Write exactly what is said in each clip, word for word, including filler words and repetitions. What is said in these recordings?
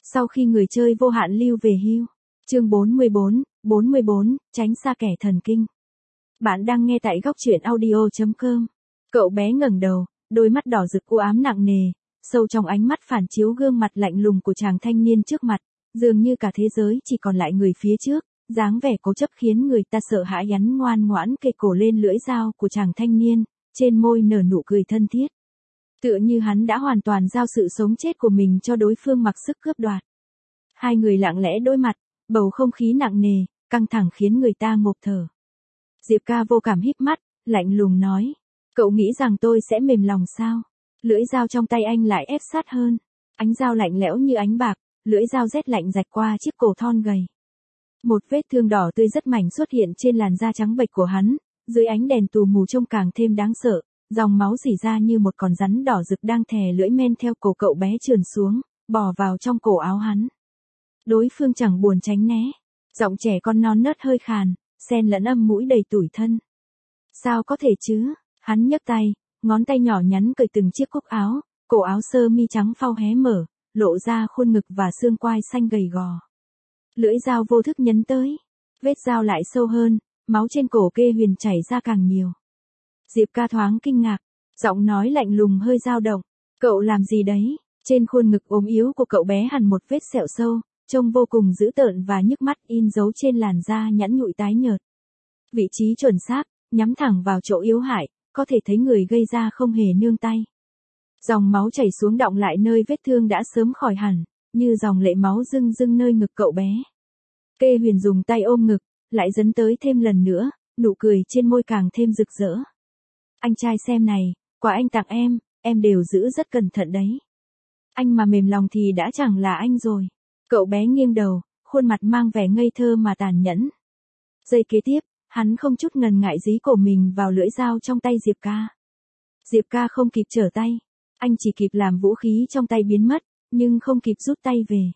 Sau khi người chơi vô hạn lưu về hưu. Chương bốn mươi bốn, bốn mươi bốn, tránh xa kẻ thần kinh. Bạn đang nghe tại góc truyện audio chấm com. Cậu bé ngẩng đầu, đôi mắt đỏ rực u ám nặng nề, sâu trong ánh mắt phản chiếu gương mặt lạnh lùng của chàng thanh niên trước mặt, dường như cả thế giới chỉ còn lại người phía trước, dáng vẻ cố chấp khiến người ta sợ hãi. Hắn ngoan ngoãn kề cổ lên lưỡi dao của chàng thanh niên, trên môi nở nụ cười thân thiết. Tựa như hắn đã hoàn toàn giao sự sống chết của mình cho đối phương mặc sức cướp đoạt. Hai người lặng lẽ đối mặt, bầu không khí nặng nề, căng thẳng khiến người ta ngộp thở. Diệp Ca vô cảm híp mắt, lạnh lùng nói, cậu nghĩ rằng tôi sẽ mềm lòng sao? Lưỡi dao trong tay anh lại ép sát hơn, ánh dao lạnh lẽo như ánh bạc, lưỡi dao rét lạnh rạch qua chiếc cổ thon gầy. Một vết thương đỏ tươi rất mảnh xuất hiện trên làn da trắng bệch của hắn, dưới ánh đèn tù mù trông càng thêm đáng sợ, dòng máu rỉ ra như một con rắn đỏ rực đang thè lưỡi men theo cổ cậu bé trườn xuống, bò vào trong cổ áo hắn. Đối phương chẳng buồn tránh né, giọng trẻ con non nớt hơi khàn, xen lẫn âm mũi đầy tủi thân. Sao có thể chứ? Hắn nhấc tay, ngón tay nhỏ nhắn cởi từng chiếc cúc áo, cổ áo sơ mi trắng phau hé mở, lộ ra khuôn ngực và xương quai xanh gầy gò. Lưỡi dao vô thức nhấn tới, vết dao lại sâu hơn, máu trên cổ Kê Huyền chảy ra càng nhiều. Diệp Ca thoáng kinh ngạc, giọng nói lạnh lùng hơi dao động, cậu làm gì đấy? Trên khuôn ngực ốm yếu của cậu bé hằn một vết sẹo sâu, trông vô cùng dữ tợn và nhức mắt, in dấu trên làn da nhẵn nhụi tái nhợt. Vị trí chuẩn xác, nhắm thẳng vào chỗ yếu hại, có thể thấy người gây ra không hề nương tay. Dòng máu chảy xuống đọng lại nơi vết thương đã sớm khỏi hẳn, như dòng lệ máu rưng rưng nơi ngực cậu bé. Kê Huyền dùng tay ôm ngực, lại dấn tới thêm lần nữa, nụ cười trên môi càng thêm rực rỡ. Anh trai xem này, quà anh tặng em, em đều giữ rất cẩn thận đấy. Anh mà mềm lòng thì đã chẳng là anh rồi. Cậu bé nghiêng đầu, khuôn mặt mang vẻ ngây thơ mà tàn nhẫn. Giây kế tiếp, hắn không chút ngần ngại dí cổ mình vào lưỡi dao trong tay Diệp Ca. Diệp Ca không kịp trở tay, anh chỉ kịp làm vũ khí trong tay biến mất, nhưng không kịp rút tay về.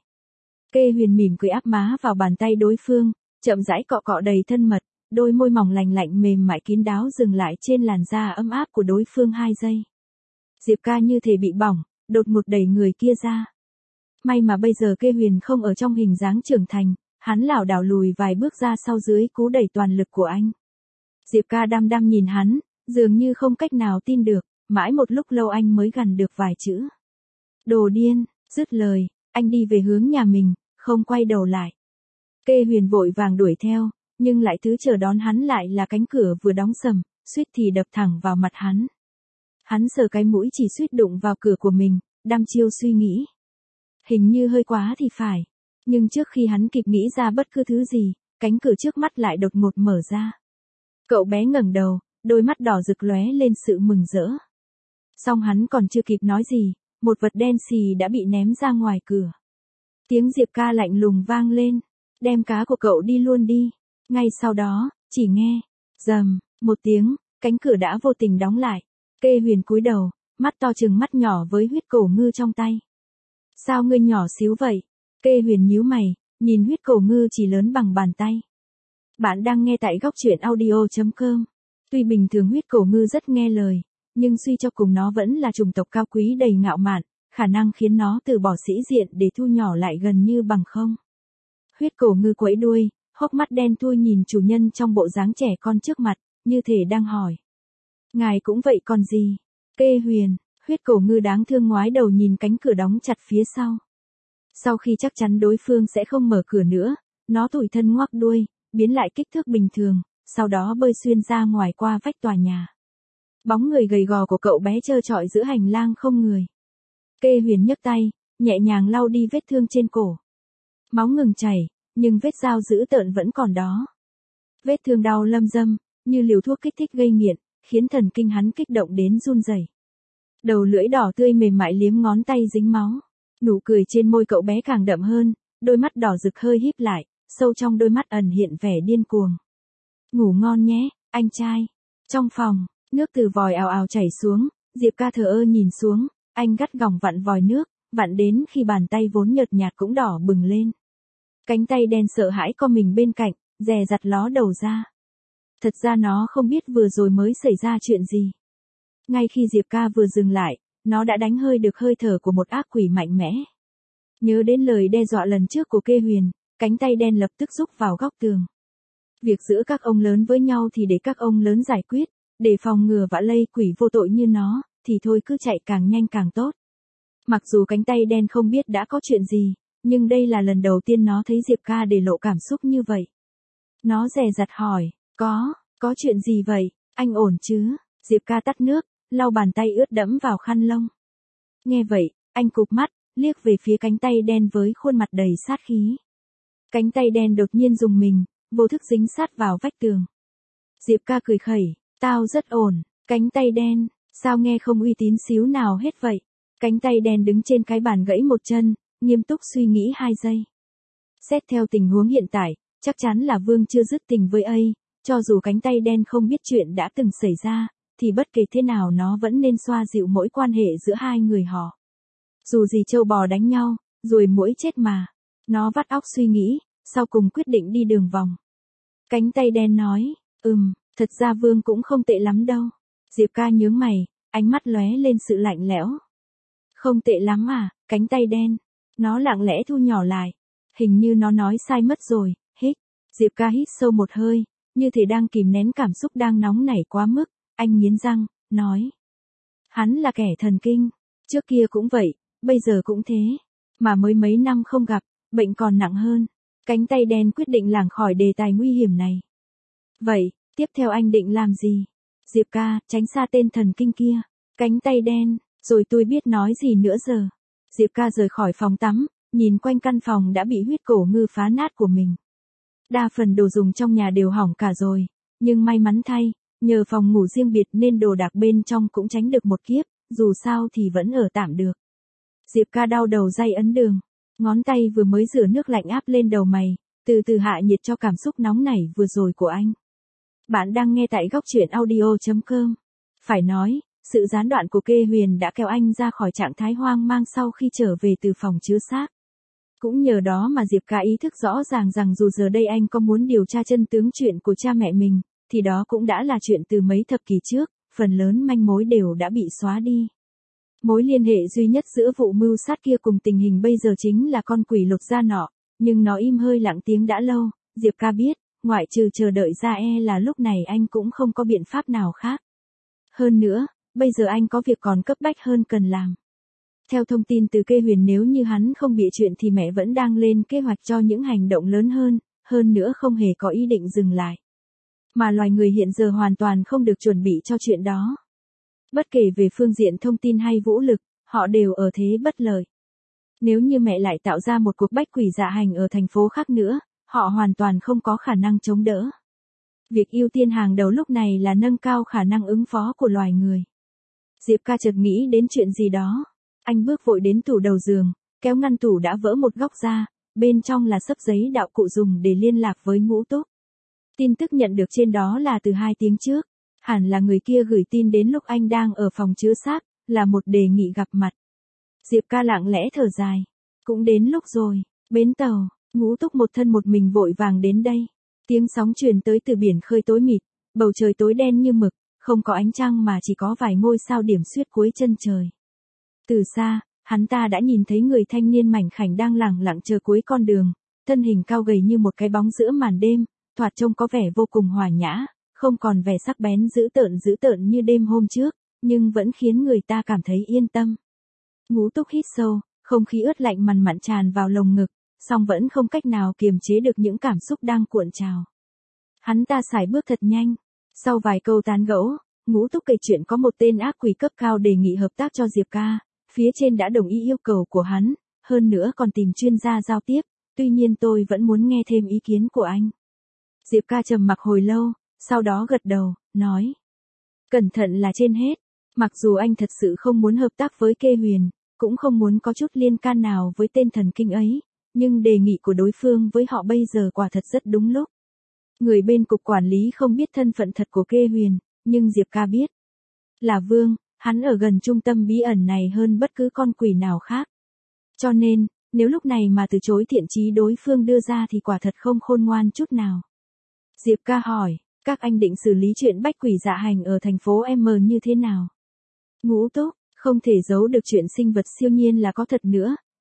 Kê Huyền mỉm cười áp má vào bàn tay đối phương, chậm rãi cọ cọ đầy thân mật, đôi môi mỏng lành lạnh mềm mại kín đáo dừng lại trên làn da ấm áp của đối phương hai giây. Diệp Ca như thể bị bỏng, đột ngột đẩy người kia ra. May mà bây giờ Kê Huyền không ở trong hình dáng trưởng thành, hắn lảo đảo lùi vài bước ra sau dưới cú đẩy toàn lực của anh. Diệp Ca đăm đăm nhìn hắn, dường như không cách nào tin được, mãi một lúc lâu anh mới gằn được vài chữ. Đồ điên, dứt lời, anh đi về hướng nhà mình, không quay đầu lại. Kê Huyền vội vàng đuổi theo, nhưng lại thứ chờ đón hắn lại là cánh cửa vừa đóng sầm, suýt thì đập thẳng vào mặt hắn. Hắn sờ cái mũi chỉ suýt đụng vào cửa của mình, đăm chiêu suy nghĩ. Hình như hơi quá thì phải. Nhưng trước khi hắn kịp nghĩ ra bất cứ thứ gì, cánh cửa trước mắt lại đột ngột mở ra. Cậu bé ngẩng đầu, đôi mắt đỏ rực lóe lên sự mừng rỡ. Song hắn còn chưa kịp nói gì, một vật đen xì đã bị ném ra ngoài cửa. Tiếng Diệp Ca lạnh lùng vang lên, đem cá của cậu đi luôn đi. Ngay sau đó, chỉ nghe, rầm, một tiếng, cánh cửa đã vô tình đóng lại. Kê Huyền cúi đầu, mắt to trừng mắt nhỏ với huyết cổ ngư trong tay. Sao ngươi nhỏ xíu vậy? Kê Huyền nhíu mày, nhìn huyết cổ ngư chỉ lớn bằng bàn tay. Bạn đang nghe tại góc truyện audio chấm com. Tuy bình thường huyết cổ ngư rất nghe lời, nhưng suy cho cùng nó vẫn là chủng tộc cao quý đầy ngạo mạn, khả năng khiến nó từ bỏ sĩ diện để thu nhỏ lại gần như bằng không. Huyết cổ ngư quẫy đuôi, hốc mắt đen thui nhìn chủ nhân trong bộ dáng trẻ con trước mặt, như thể đang hỏi. Ngài cũng vậy còn gì? Kê Huyền, huyết cổ ngư đáng thương ngoái đầu nhìn cánh cửa đóng chặt phía sau. Sau khi chắc chắn đối phương sẽ không mở cửa nữa, nó tủi thân ngoắc đuôi, biến lại kích thước bình thường, sau đó bơi xuyên ra ngoài qua vách tòa nhà. Bóng người gầy gò của cậu bé trơ trọi giữa hành lang không người. Kê Huyền nhấc tay, nhẹ nhàng lau đi vết thương trên cổ. Máu ngừng chảy, nhưng vết dao dữ tợn vẫn còn đó. Vết thương đau lâm dâm, như liều thuốc kích thích gây nghiện, khiến thần kinh hắn kích động đến run rẩy. Đầu lưỡi đỏ tươi mềm mại liếm ngón tay dính máu. Nụ cười trên môi cậu bé càng đậm hơn, đôi mắt đỏ rực hơi híp lại, sâu trong đôi mắt ẩn hiện vẻ điên cuồng. Ngủ ngon nhé, anh trai. Trong phòng, nước từ vòi ào ào chảy xuống, Diệp Ca thờ ơ nhìn xuống, anh gắt gỏng vặn vòi nước, vặn đến khi bàn tay vốn nhợt nhạt cũng đỏ bừng lên. Cánh tay đen sợ hãi co mình bên cạnh, dè dặt ló đầu ra. Thật ra nó không biết vừa rồi mới xảy ra chuyện gì. Ngay khi Diệp Ca vừa dừng lại, nó đã đánh hơi được hơi thở của một ác quỷ mạnh mẽ. Nhớ đến lời đe dọa lần trước của Kê Huyền, cánh tay đen lập tức rúc vào góc tường. Việc giữa các ông lớn với nhau thì để các ông lớn giải quyết, để phòng ngừa vạ lây quỷ vô tội như nó, thì thôi cứ chạy càng nhanh càng tốt. Mặc dù cánh tay đen không biết đã có chuyện gì, nhưng đây là lần đầu tiên nó thấy Diệp Ca để lộ cảm xúc như vậy. Nó dè dặt hỏi, có, có chuyện gì vậy, anh ổn chứ? Diệp Ca tắt nước, lau bàn tay ướt đẫm vào khăn lông. Nghe vậy, anh cụp mắt, liếc về phía cánh tay đen với khuôn mặt đầy sát khí. Cánh tay đen đột nhiên rùng mình, vô thức dính sát vào vách tường. Diệp Ca cười khẩy, tao rất ổn, cánh tay đen, sao nghe không uy tín xíu nào hết vậy? Cánh tay đen đứng trên cái bàn gãy một chân, nghiêm túc suy nghĩ hai giây. Xét theo tình huống hiện tại, chắc chắn là Vương chưa dứt tình với A, cho dù cánh tay đen không biết chuyện đã từng xảy ra, thì bất kể thế nào nó vẫn nên xoa dịu mỗi quan hệ giữa hai người họ. Dù gì trâu bò đánh nhau, ruồi muỗi chết mà. Nó vắt óc suy nghĩ, sau cùng quyết định đi đường vòng. Cánh tay đen nói, ừm, thật ra Vương cũng không tệ lắm đâu. Diệp Ca nhướng mày, ánh mắt lóe lên sự lạnh lẽo. Không tệ lắm à, cánh tay đen. Nó lặng lẽ thu nhỏ lại. Hình như nó nói sai mất rồi, hít. Diệp Ca hít sâu một hơi, như thể đang kìm nén cảm xúc đang nóng nảy quá mức. Anh nghiến răng, nói. Hắn là kẻ thần kinh. Trước kia cũng vậy, bây giờ cũng thế. Mà mới mấy năm không gặp, bệnh còn nặng hơn. Cánh tay đen quyết định lảng khỏi đề tài nguy hiểm này. Vậy, tiếp theo anh định làm gì? Diệp Ca, tránh xa tên thần kinh kia. Cánh tay đen, rồi tôi biết nói gì nữa giờ. Diệp Ca rời khỏi phòng tắm, nhìn quanh căn phòng đã bị huyết cổ ngư phá nát của mình. Đa phần đồ dùng trong nhà đều hỏng cả rồi, nhưng may mắn thay, nhờ phòng ngủ riêng biệt nên đồ đạc bên trong cũng tránh được một kiếp, dù sao thì vẫn ở tạm được. Diệp Ca đau đầu day ấn đường, ngón tay vừa mới rửa nước lạnh áp lên đầu mày, từ từ hạ nhiệt cho cảm xúc nóng nảy vừa rồi của anh. Bạn đang nghe tại góc truyện audio chấm com. Phải nói, sự gián đoạn của Kê Huyền đã kéo anh ra khỏi trạng thái hoang mang sau khi trở về từ phòng chứa xác. Cũng nhờ đó mà Diệp Ca ý thức rõ ràng rằng dù giờ đây anh có muốn điều tra chân tướng chuyện của cha mẹ mình, thì đó cũng đã là chuyện từ mấy thập kỷ trước, phần lớn manh mối đều đã bị xóa đi. Mối liên hệ duy nhất giữa vụ mưu sát kia cùng tình hình bây giờ chính là con quỷ lột da nọ, nhưng nó im hơi lặng tiếng đã lâu, Diệp Ca biết, ngoại trừ chờ đợi ra e là lúc này anh cũng không có biện pháp nào khác. Hơn nữa, bây giờ anh có việc còn cấp bách hơn cần làm. Theo thông tin từ Kê Huyền, nếu như hắn không bị chuyện thì mẹ vẫn đang lên kế hoạch cho những hành động lớn hơn, hơn nữa không hề có ý định dừng lại. Mà loài người hiện giờ hoàn toàn không được chuẩn bị cho chuyện đó. Bất kể về phương diện thông tin hay vũ lực, họ đều ở thế bất lợi. Nếu như mẹ lại tạo ra một cuộc bách quỷ dạ hành ở thành phố khác nữa, họ hoàn toàn không có khả năng chống đỡ. Việc ưu tiên hàng đầu lúc này là nâng cao khả năng ứng phó của loài người. Diệp Ca chợt nghĩ đến chuyện gì đó. Anh bước vội đến tủ đầu giường, kéo ngăn tủ đã vỡ một góc ra, bên trong là xấp giấy đạo cụ dùng để liên lạc với Ngũ Túc. Tin tức nhận được trên đó là từ hai tiếng trước. Hẳn là người kia gửi tin đến lúc anh đang ở phòng chứa xác, là một đề nghị gặp mặt. Diệp Ca lặng lẽ thở dài. Cũng đến lúc rồi, bến tàu, Ngũ Túc một thân một mình vội vàng đến đây. Tiếng sóng truyền tới từ biển khơi tối mịt, bầu trời tối đen như mực, không có ánh trăng mà chỉ có vài ngôi sao điểm xuyết cuối chân trời. Từ xa, hắn ta đã nhìn thấy người thanh niên mảnh khảnh đang lẳng lặng chờ cuối con đường, thân hình cao gầy như một cái bóng giữa màn đêm, thoạt trông có vẻ vô cùng hòa nhã, không còn vẻ sắc bén dữ tợn dữ tợn như đêm hôm trước, nhưng vẫn khiến người ta cảm thấy yên tâm. Ngũ Túc hít sâu, không khí ướt lạnh mằn mặn tràn vào lồng ngực, song vẫn không cách nào kiềm chế được những cảm xúc đang cuộn trào. Hắn ta sải bước thật nhanh. Sau vài câu tán gẫu, Ngũ Túc kể chuyện có một tên ác quỷ cấp cao đề nghị hợp tác cho Diệp Ca, phía trên đã đồng ý yêu cầu của hắn, hơn nữa còn tìm chuyên gia giao tiếp, tuy nhiên tôi vẫn muốn nghe thêm ý kiến của anh. Diệp Ca trầm mặc hồi lâu, sau đó gật đầu, nói. Cẩn thận là trên hết, mặc dù anh thật sự không muốn hợp tác với Kê Huyền, cũng không muốn có chút liên can nào với tên thần kinh ấy, nhưng đề nghị của đối phương với họ bây giờ quả thật rất đúng lúc. Người bên cục quản lý không biết thân phận thật của Kê Huyền, nhưng Diệp Ca biết. Là Vương, hắn ở gần trung tâm bí ẩn này hơn bất cứ con quỷ nào khác. Cho nên, nếu lúc này mà từ chối thiện chí đối phương đưa ra thì quả thật không khôn ngoan chút nào. Diệp Ca hỏi, các anh định xử lý chuyện bách quỷ dạ hành ở thành phố M như thế nào? Ngũ Túc, không thể giấu được chuyện sinh vật siêu nhiên là có thật nữa,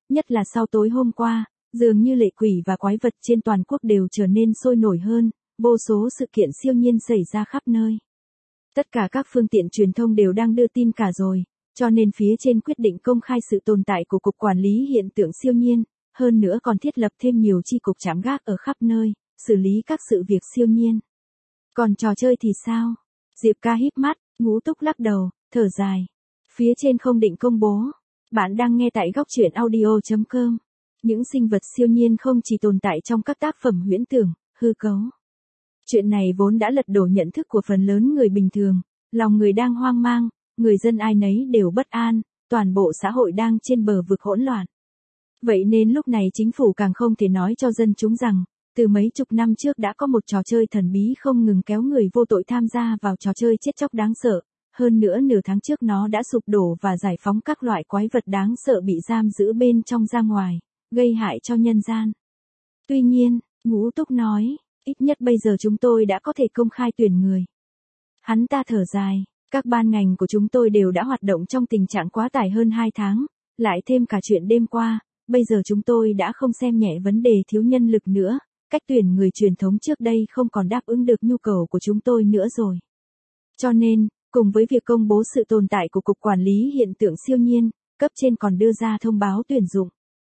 nhất là sau tối hôm qua, dường như lệ quỷ và quái vật trên toàn quốc đều trở nên sôi nổi hơn, vô số sự kiện siêu nhiên xảy ra khắp nơi. Tất cả các phương tiện truyền thông đều đang đưa tin cả rồi, cho nên phía trên quyết định công khai sự tồn tại của Cục Quản lý Hiện tượng siêu nhiên, hơn nữa còn thiết lập thêm nhiều chi cục trạm gác ở khắp nơi, xử lý các sự việc siêu nhiên. Còn trò chơi thì sao? Diệp Ca híp mắt, Ngũ Túc lắc đầu, thở dài. Phía trên không định công bố. Bạn đang nghe tại góc truyện audio chấm com. Những sinh vật siêu nhiên không chỉ tồn tại trong các tác phẩm huyễn tưởng, hư cấu. Chuyện này vốn đã lật đổ nhận thức của phần lớn người bình thường, lòng người đang hoang mang, người dân ai nấy đều bất an, toàn bộ xã hội đang trên bờ vực hỗn loạn. Vậy nên lúc này chính phủ càng không thể nói cho dân chúng rằng, từ mấy chục năm trước đã có một trò chơi thần bí không ngừng kéo người vô tội tham gia vào trò chơi chết chóc đáng sợ, hơn nữa nửa tháng trước nó đã sụp đổ và giải phóng các loại quái vật đáng sợ bị giam giữ bên trong ra ngoài, gây hại cho nhân gian. Tuy nhiên, Ngũ Túc nói, ít nhất bây giờ chúng tôi đã có thể công khai tuyển người. Hắn ta thở dài, các ban ngành của chúng tôi đều đã hoạt động trong tình trạng quá tải hơn hai tháng, lại thêm cả chuyện đêm qua, bây giờ chúng tôi đã không xem nhẹ vấn đề thiếu nhân lực nữa, cách tuyển người truyền thống trước đây không còn đáp ứng được nhu cầu của chúng tôi nữa rồi. Cho nên, cùng với việc công bố sự tồn tại của Cục Quản lý Hiện tượng siêu nhiên, cấp trên còn đưa ra thông báo tuyển dụng.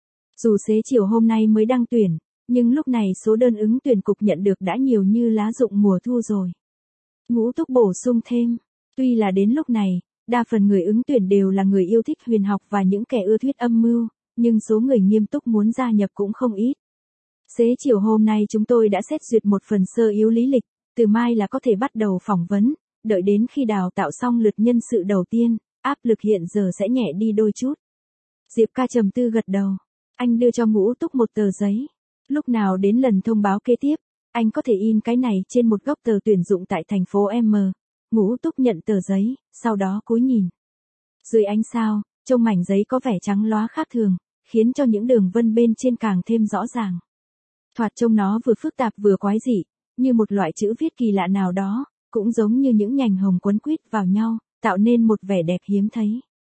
Dù xế chiều hôm nay mới đăng tuyển, nhưng lúc này số đơn ứng tuyển cục nhận được đã nhiều như lá rụng mùa thu rồi. Ngũ Túc bổ sung thêm, tuy là đến lúc này, đa phần người ứng tuyển đều là người yêu thích huyền học và những kẻ ưa thuyết âm mưu, nhưng số người nghiêm túc muốn gia nhập cũng không ít. Xế chiều hôm nay chúng tôi đã xét duyệt một phần sơ yếu lý lịch, từ mai là có thể bắt đầu phỏng vấn, đợi đến khi đào tạo xong lượt nhân sự đầu tiên, áp lực hiện giờ sẽ nhẹ đi đôi chút. Diệp Ca trầm tư gật đầu, anh đưa cho Ngũ Túc một tờ giấy. Lúc nào đến lần thông báo kế tiếp, anh có thể in cái này trên một góc tờ tuyển dụng tại thành phố M. Ngũ Túc nhận tờ giấy, sau đó cúi nhìn. Dưới ánh sao, trông mảnh giấy có vẻ trắng lóa khác thường, khiến cho những đường vân bên trên càng thêm rõ ràng. Thoạt trông nó vừa phức tạp vừa quái dị, như một loại chữ viết kỳ lạ nào đó, cũng giống như những nhành hồng quấn quýt vào nhau, tạo nên một vẻ đẹp hiếm thấy.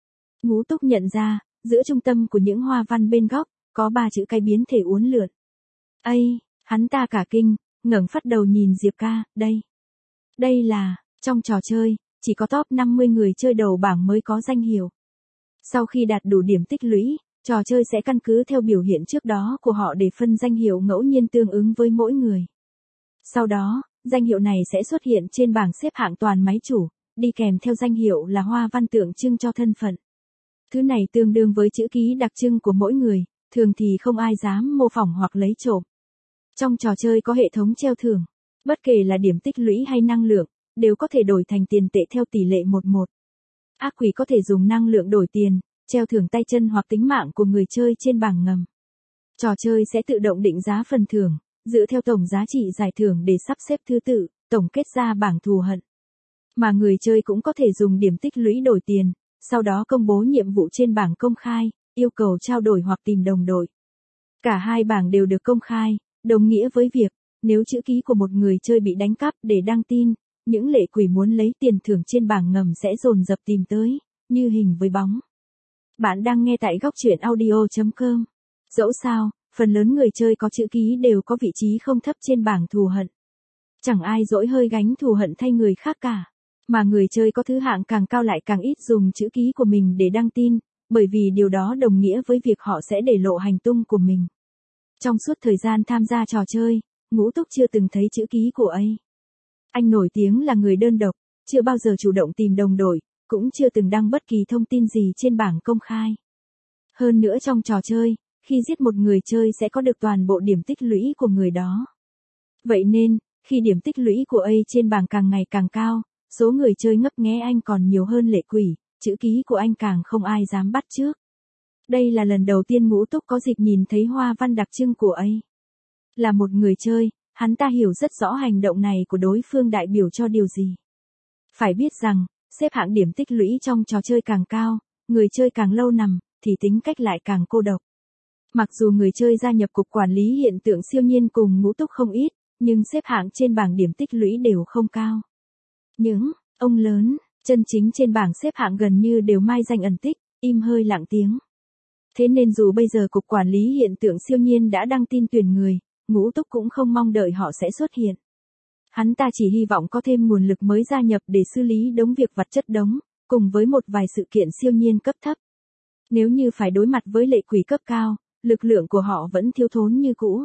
Ngũ Túc nhận ra, giữa trung tâm của những hoa văn bên góc, có ba chữ cái biến thể uốn lượn. Ây, hắn ta cả kinh, ngẩng phát đầu nhìn Diệp Ca, đây. Đây là, trong trò chơi, chỉ có top năm mươi người chơi đầu bảng mới có danh hiệu. Sau khi đạt đủ điểm tích lũy, trò chơi sẽ căn cứ theo biểu hiện trước đó của họ để phân danh hiệu ngẫu nhiên tương ứng với mỗi người. Sau đó, danh hiệu này sẽ xuất hiện trên bảng xếp hạng toàn máy chủ, đi kèm theo danh hiệu là hoa văn tượng trưng cho thân phận. Thứ này tương đương với chữ ký đặc trưng của mỗi người, thường thì không ai dám mô phỏng hoặc lấy trộm. Trong trò chơi có hệ thống treo thưởng, bất kể là điểm tích lũy hay năng lượng, đều có thể đổi thành tiền tệ theo tỷ lệ một một. Ác quỷ có thể dùng năng lượng đổi tiền, treo thưởng tay chân hoặc tính mạng của người chơi trên bảng ngầm. Trò chơi sẽ tự động định giá phần thưởng, dựa theo tổng giá trị giải thưởng để sắp xếp thứ tự, tổng kết ra bảng thù hận. Mà người chơi cũng có thể dùng điểm tích lũy đổi tiền, sau đó công bố nhiệm vụ trên bảng công khai, yêu cầu trao đổi hoặc tìm đồng đội. Cả hai bảng đều được công khai, đồng nghĩa với việc, nếu chữ ký của một người chơi bị đánh cắp để đăng tin, những lệ quỷ muốn lấy tiền thưởng trên bảng ngầm sẽ dồn dập tìm tới, như hình với bóng. Bạn đang nghe tại góc truyện audio chấm com. Dẫu sao, phần lớn người chơi có chữ ký đều có vị trí không thấp trên bảng thù hận. Chẳng ai dỗi hơi gánh thù hận thay người khác cả, mà người chơi có thứ hạng càng cao lại càng ít dùng chữ ký của mình để đăng tin, bởi vì điều đó đồng nghĩa với việc họ sẽ để lộ hành tung của mình. Trong suốt thời gian tham gia trò chơi, Ngũ Túc chưa từng thấy chữ ký của ấy. Anh nổi tiếng là người đơn độc, chưa bao giờ chủ động tìm đồng đội, cũng chưa từng đăng bất kỳ thông tin gì trên bảng công khai. Hơn nữa trong trò chơi, khi giết một người chơi sẽ có được toàn bộ điểm tích lũy của người đó. Vậy nên, khi điểm tích lũy của A trên bảng càng ngày càng cao, số người chơi ngấp nghé anh còn nhiều hơn lệ quỷ, chữ ký của anh càng không ai dám bắt trước. Đây là lần đầu tiên Ngũ Túc có dịp nhìn thấy hoa văn đặc trưng của A. Là một người chơi, hắn ta hiểu rất rõ hành động này của đối phương đại biểu cho điều gì. Phải biết rằng, xếp hạng điểm tích lũy trong trò chơi càng cao, người chơi càng lâu nằm, thì tính cách lại càng cô độc. Mặc dù người chơi gia nhập Cục Quản lý Hiện tượng siêu nhiên cùng Ngũ Túc không ít, nhưng xếp hạng trên bảng điểm tích lũy đều không cao. Những ông lớn, chân chính trên bảng xếp hạng gần như đều mai danh ẩn tích, im hơi lặng tiếng. Thế nên dù bây giờ Cục Quản lý Hiện tượng Siêu nhiên đã đăng tin tuyển người, Ngũ Túc cũng không mong đợi họ sẽ xuất hiện. Hắn ta chỉ hy vọng có thêm nguồn lực mới gia nhập để xử lý đống việc vặt chất đống, cùng với một vài sự kiện siêu nhiên cấp thấp. Nếu như phải đối mặt với lệ quỷ cấp cao, lực lượng của họ vẫn thiếu thốn như cũ.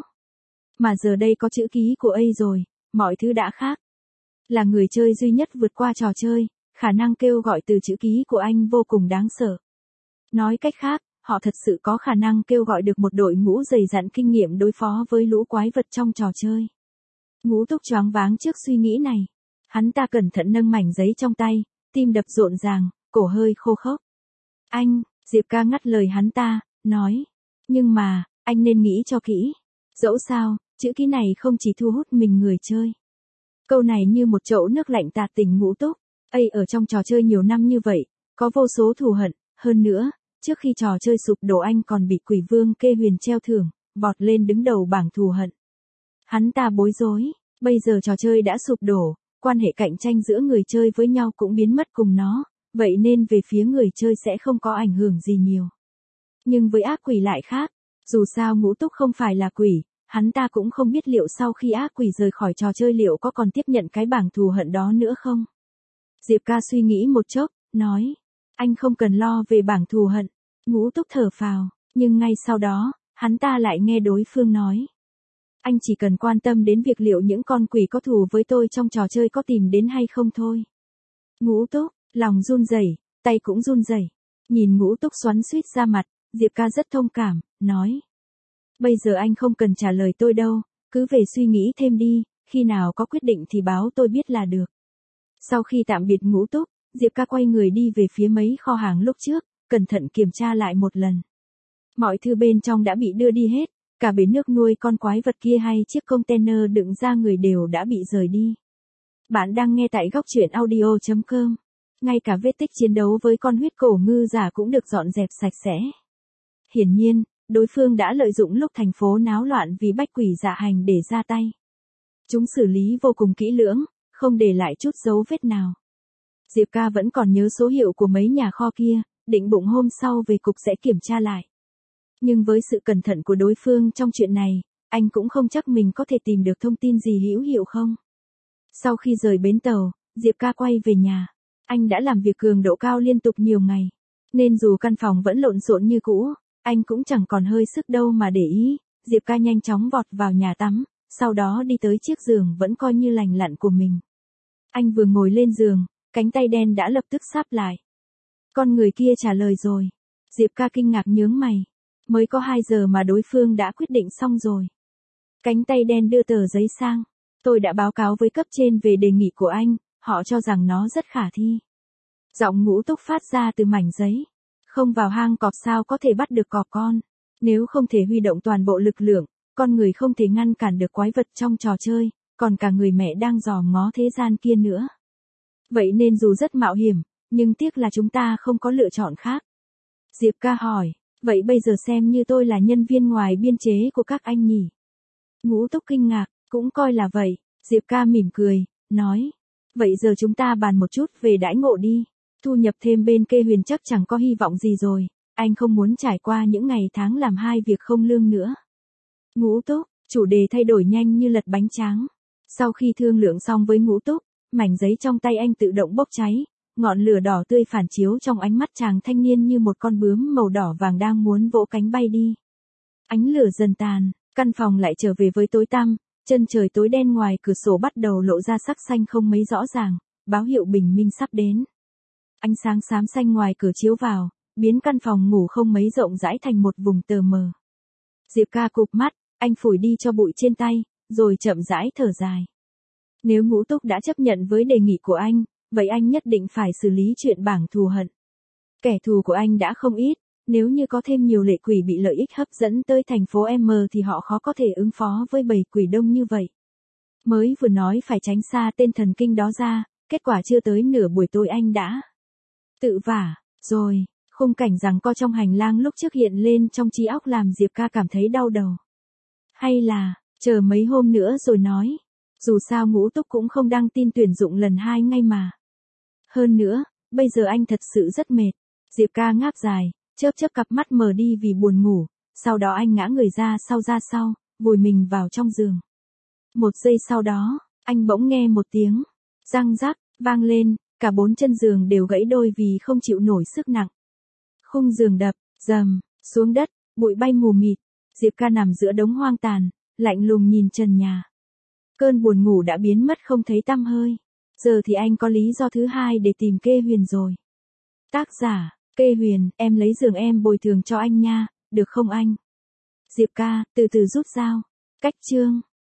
Mà giờ đây có chữ ký của A rồi, mọi thứ đã khác. Là người chơi duy nhất vượt qua trò chơi, khả năng kêu gọi từ chữ ký của anh vô cùng đáng sợ. Nói cách khác, họ thật sự có khả năng kêu gọi được một đội ngũ dày dặn kinh nghiệm đối phó với lũ quái vật trong trò chơi. Ngũ Túc choáng váng trước suy nghĩ này. Hắn ta cẩn thận nâng mảnh giấy trong tay, tim đập rộn ràng, cổ hơi khô khốc. Anh, Diệp Ca ngắt lời hắn ta, nói. Nhưng mà, anh nên nghĩ cho kỹ. Dẫu sao, chữ ký này không chỉ thu hút mình người chơi. Câu này như một chậu nước lạnh tạt tỉnh Ngũ Túc. Ây ở trong trò chơi nhiều năm như vậy, có vô số thù hận, hơn nữa, trước khi trò chơi sụp đổ anh còn bị quỷ vương Kê Huyền treo thưởng, vọt lên đứng đầu bảng thù hận. Hắn ta bối rối, bây giờ trò chơi đã sụp đổ, quan hệ cạnh tranh giữa người chơi với nhau cũng biến mất cùng nó, vậy nên về phía người chơi sẽ không có ảnh hưởng gì nhiều. Nhưng với ác quỷ lại khác, dù sao Ngũ Túc không phải là quỷ, hắn ta cũng không biết liệu sau khi ác quỷ rời khỏi trò chơi liệu có còn tiếp nhận cái bảng thù hận đó nữa không. Diệp Ca suy nghĩ một chốc, nói, anh không cần lo về bảng thù hận. Ngũ Túc thở phào, nhưng ngay sau đó, hắn ta lại nghe đối phương nói. Anh chỉ cần quan tâm đến việc liệu những con quỷ có thù với tôi trong trò chơi có tìm đến hay không thôi. Ngũ Túc, lòng run rẩy, tay cũng run rẩy. Nhìn Ngũ Túc xoắn xuýt ra mặt, Diệp Ca rất thông cảm, nói. Bây giờ anh không cần trả lời tôi đâu, cứ về suy nghĩ thêm đi, khi nào có quyết định thì báo tôi biết là được. Sau khi tạm biệt Ngũ Túc, Diệp Ca quay người đi về phía mấy kho hàng lúc trước, cẩn thận kiểm tra lại một lần. Mọi thứ bên trong đã bị đưa đi hết, cả bể nước nuôi con quái vật kia hay chiếc container đựng da người đều đã bị rời đi. Bạn đang nghe tại góc truyện audio chấm com. Ngay cả vết tích chiến đấu với con huyết cổ ngư giả cũng được dọn dẹp sạch sẽ. Hiển nhiên, đối phương đã lợi dụng lúc thành phố náo loạn vì bách quỷ dạ hành để ra tay. Chúng xử lý vô cùng kỹ lưỡng, không để lại chút dấu vết nào. Diệp Ca vẫn còn nhớ số hiệu của mấy nhà kho kia, định bụng hôm sau về cục sẽ kiểm tra lại. Nhưng với sự cẩn thận của đối phương trong chuyện này, anh cũng không chắc mình có thể tìm được thông tin gì hữu hiệu không. Sau khi rời bến tàu, Diệp Ca quay về nhà. Anh đã làm việc cường độ cao liên tục nhiều ngày, nên dù căn phòng vẫn lộn xộn như cũ, anh cũng chẳng còn hơi sức đâu mà để ý. Diệp Ca nhanh chóng vọt vào nhà tắm, sau đó đi tới chiếc giường vẫn coi như lành lặn của mình. Anh vừa ngồi lên giường, cánh tay đen đã lập tức sáp lại. Con người kia trả lời rồi. Diệp Ca kinh ngạc nhướng mày. Mới có hai giờ mà đối phương đã quyết định xong rồi. Cánh tay đen đưa tờ giấy sang. Tôi đã báo cáo với cấp trên về đề nghị của anh, họ cho rằng nó rất khả thi. Giọng Ngũ Túc phát ra từ mảnh giấy. Không vào hang cọp sao có thể bắt được cọp con. Nếu không thể huy động toàn bộ lực lượng, con người không thể ngăn cản được quái vật trong trò chơi, còn cả người mẹ đang dòm ngó thế gian kia nữa. Vậy nên dù rất mạo hiểm, nhưng tiếc là chúng ta không có lựa chọn khác. Diệp Ca hỏi, vậy bây giờ xem như tôi là nhân viên ngoài biên chế của các anh nhỉ? Ngũ Túc kinh ngạc, cũng coi là vậy. Diệp Ca mỉm cười, nói, vậy giờ chúng ta bàn một chút về đãi ngộ đi. Thu nhập thêm bên Kê Huyền chắc chẳng có hy vọng gì rồi, anh không muốn trải qua những ngày tháng làm hai việc không lương nữa. Ngũ Túc, chủ đề thay đổi nhanh như lật bánh tráng. Sau khi thương lượng xong với Ngũ Túc, mảnh giấy trong tay anh tự động bốc cháy, ngọn lửa đỏ tươi phản chiếu trong ánh mắt chàng thanh niên như một con bướm màu đỏ vàng đang muốn vỗ cánh bay đi. Ánh lửa dần tàn, căn phòng lại trở về với tối tăm, chân trời tối đen ngoài cửa sổ bắt đầu lộ ra sắc xanh không mấy rõ ràng, báo hiệu bình minh sắp đến. Ánh sáng xám xanh ngoài cửa chiếu vào, biến căn phòng ngủ không mấy rộng rãi thành một vùng tờ mờ. Diệp Ca cụp mắt, anh phủi đi cho bụi trên tay, rồi chậm rãi thở dài. Nếu Ngũ Túc đã chấp nhận với đề nghị của anh, vậy anh nhất định phải xử lý chuyện bảng thù hận. Kẻ thù của anh đã không ít, nếu như có thêm nhiều lệ quỷ bị lợi ích hấp dẫn tới thành phố M thì họ khó có thể ứng phó với bầy quỷ đông như vậy. Mới vừa nói phải tránh xa tên thần kinh đó ra, kết quả chưa tới nửa buổi tối anh đã tự vả, rồi, khung cảnh giằng co trong hành lang lúc trước hiện lên trong trí óc làm Diệp Ca cảm thấy đau đầu. Hay là, chờ mấy hôm nữa rồi nói. Dù sao Ngũ Túc cũng không đăng tin tuyển dụng lần hai ngay mà. Hơn nữa, bây giờ anh thật sự rất mệt. Diệp Ca ngáp dài, chớp chớp cặp mắt mờ đi vì buồn ngủ, sau đó anh ngã người ra sau ra sau, vùi mình vào trong giường. Một giây sau đó, anh bỗng nghe một tiếng răng rắc vang lên, cả bốn chân giường đều gãy đôi vì không chịu nổi sức nặng. Khung giường đập, rầm, xuống đất, bụi bay mù mịt, Diệp Ca nằm giữa đống hoang tàn, lạnh lùng nhìn trần nhà. Cơn buồn ngủ đã biến mất không thấy tăm hơi. Giờ thì anh có lý do thứ hai để tìm Kê Huyền rồi. Tác giả, Kê Huyền, em lấy giường em bồi thường cho anh nha, được không anh? Diệp Ca, từ từ rút dao. Cách chương.